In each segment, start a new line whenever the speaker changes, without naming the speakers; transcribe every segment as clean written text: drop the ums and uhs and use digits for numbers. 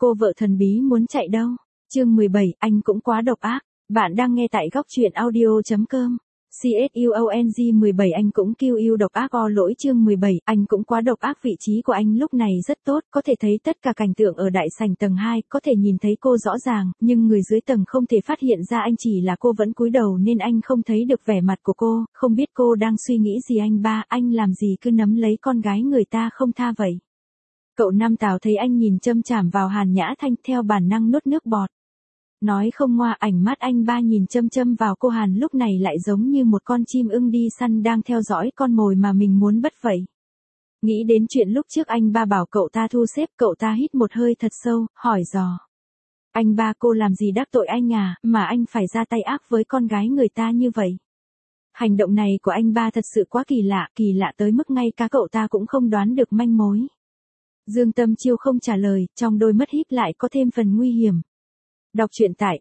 Cô vợ thần bí muốn chạy đâu? Chương 17, anh cũng quá độc ác. Bạn đang nghe tại góc truyện audio.com. CSUONG 17 anh cũng kiêu yêu độc ác lỗi chương 17, anh cũng quá độc ác vị trí của anh lúc này rất tốt, có thể thấy tất cả cảnh tượng ở đại sảnh tầng 2, có thể nhìn thấy cô rõ ràng, nhưng người dưới tầng không thể phát hiện ra anh chỉ là cô vẫn cúi đầu nên anh không thấy được vẻ mặt của cô, không biết cô đang suy nghĩ gì anh ba, anh làm gì cứ nắm lấy con gái người ta không tha vậy. Cậu Nam Tào thấy anh nhìn châm chảm vào Hàn Nhã Thanh theo bản năng nuốt nước bọt. Nói không ngoa ảnh mắt anh ba nhìn châm châm vào cô Hàn lúc này lại giống như một con chim ưng đi săn đang theo dõi con mồi mà mình muốn bắt vậy. Nghĩ đến chuyện lúc trước anh ba bảo cậu ta thu xếp, cậu ta hít một hơi thật sâu, hỏi dò. Anh ba cô làm gì đắc tội anh à, mà anh phải ra tay ác với con gái người ta như vậy. Hành động này của anh ba thật sự quá kỳ lạ tới mức ngay cả cậu ta cũng không đoán được manh mối. Dương Tâm Chiêu không trả lời, trong đôi mắt híp lại có thêm phần nguy hiểm. Đọc truyện tại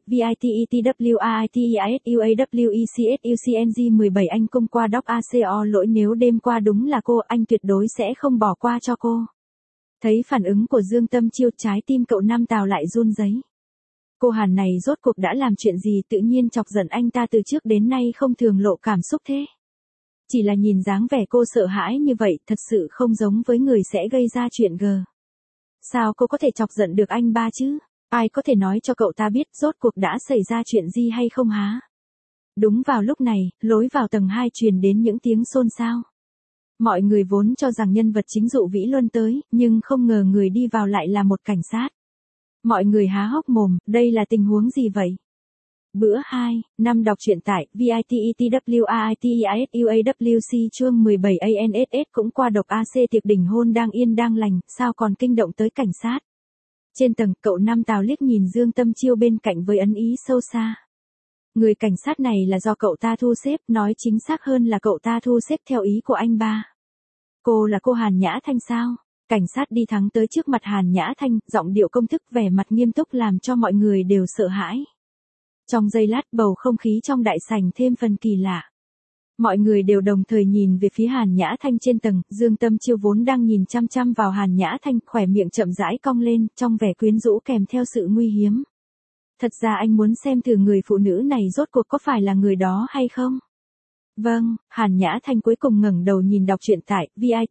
VITETWRITEISUAWECSUCNG 17 anh công qua đọc ACO lỗi nếu đêm qua đúng là cô, anh tuyệt đối sẽ không bỏ qua cho cô. Thấy phản ứng của Dương Tâm Chiêu trái tim cậu Nam Tào lại run rẩy. Cô Hàn này rốt cuộc đã làm chuyện gì tự nhiên chọc giận anh ta từ trước đến nay không thường lộ cảm xúc thế. Chỉ là nhìn dáng vẻ cô sợ hãi như vậy thật sự không giống với người sẽ gây ra chuyện gờ. Sao cô có thể chọc giận được anh ba chứ? Ai có thể nói cho cậu ta biết rốt cuộc đã xảy ra chuyện gì hay không hả? Đúng vào lúc này, lối vào tầng 2 truyền đến những tiếng xôn xao. Mọi người vốn cho rằng nhân vật chính Dụ Vĩ Luân tới, nhưng không ngờ người đi vào lại là một cảnh sát. Mọi người há hốc mồm, đây là tình huống gì vậy? Bữa 2, năm đọc truyện tại VITETWRITEISUAWC chương 17 ANSS cũng qua độc AC tiệc đỉnh hôn đang yên đang lành, sao còn kinh động tới cảnh sát? Trên tầng, cậu Nam Tào liếc nhìn Dương Tâm Chiêu bên cạnh với ẩn ý sâu xa. Người cảnh sát này là do cậu ta thu xếp, nói chính xác hơn là cậu ta thu xếp theo ý của anh ba. Cô là cô Hàn Nhã Thanh sao? Cảnh sát đi thẳng tới trước mặt Hàn Nhã Thanh, giọng điệu công thức vẻ mặt nghiêm túc làm cho mọi người đều sợ hãi. Trong giây lát bầu không khí trong đại sảnh thêm phần kỳ lạ. Mọi người đều đồng thời nhìn về phía Hàn Nhã Thanh trên tầng, Dương Tâm Chiêu vốn đang nhìn chăm chăm vào Hàn Nhã Thanh, khỏe miệng chậm rãi cong lên, trong vẻ quyến rũ kèm theo sự nguy hiểm. Thật ra anh muốn xem thử người phụ nữ này rốt cuộc có phải là người đó hay không? Vâng, Hàn Nhã Thanh cuối cùng ngẩng đầu nhìn đọc truyện tại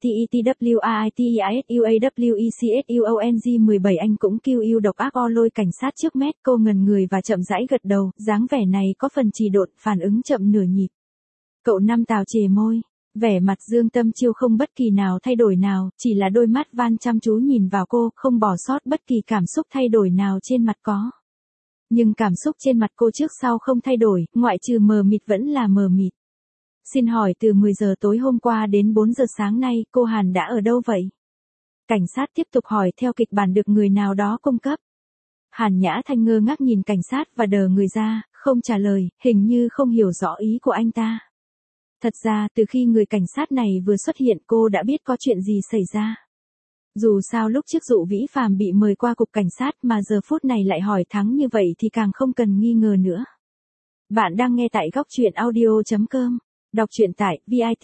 VITETWRITEISUAWECSUONG 17 anh cũng kiêu yêu độc ác lôi cảnh sát trước mét, cô ngần người và chậm rãi gật đầu, dáng vẻ này có phần trì độn, phản ứng chậm nửa nhịp. Cậu Nam Tào chề môi, vẻ mặt Dương Tâm Chiêu không bất kỳ nào thay đổi nào, chỉ là đôi mắt van chăm chú nhìn vào cô, không bỏ sót bất kỳ cảm xúc thay đổi nào trên mặt có. Nhưng cảm xúc trên mặt cô trước sau không thay đổi, ngoại trừ mờ mịt vẫn là mờ mịt. Xin hỏi từ 10 giờ tối hôm qua đến 4 giờ sáng nay, cô Hàn đã ở đâu vậy? Cảnh sát tiếp tục hỏi theo kịch bản được người nào đó cung cấp. Hàn Nhã Thanh ngơ ngác nhìn cảnh sát và đờ người ra, không trả lời, hình như không hiểu rõ ý của anh ta. Thật ra từ khi người cảnh sát này vừa xuất hiện cô đã biết có chuyện gì xảy ra. Dù sao lúc trước Dụ Vĩ Phàm bị mời qua cục cảnh sát mà giờ phút này lại hỏi thắng như vậy thì càng không cần nghi ngờ nữa. Bạn đang nghe tại góc truyện audio.com. Đọc truyện tại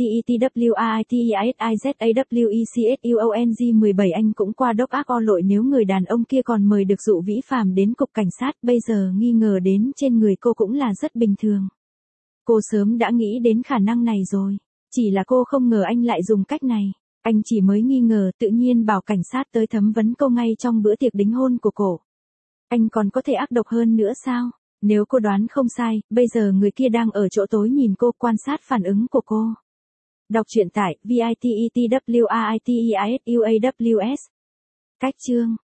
VITETWRITEISAWECSUONG 17 anh cũng qua đốc ác lỗi nếu người đàn ông kia còn mời được Dụ Vĩ Phàm đến cục cảnh sát, bây giờ nghi ngờ đến trên người cô cũng là rất bình thường. Cô sớm đã nghĩ đến khả năng này rồi, chỉ là cô không ngờ anh lại dùng cách này. Anh chỉ mới nghi ngờ tự nhiên bảo cảnh sát tới thẩm vấn cô ngay trong bữa tiệc đính hôn của cô. Anh còn có thể ác độc hơn nữa sao? Nếu cô đoán không sai, bây giờ người kia đang ở chỗ tối nhìn cô quan sát phản ứng của cô. Đọc truyện tại VITETWRITEISUAWS. Cách chương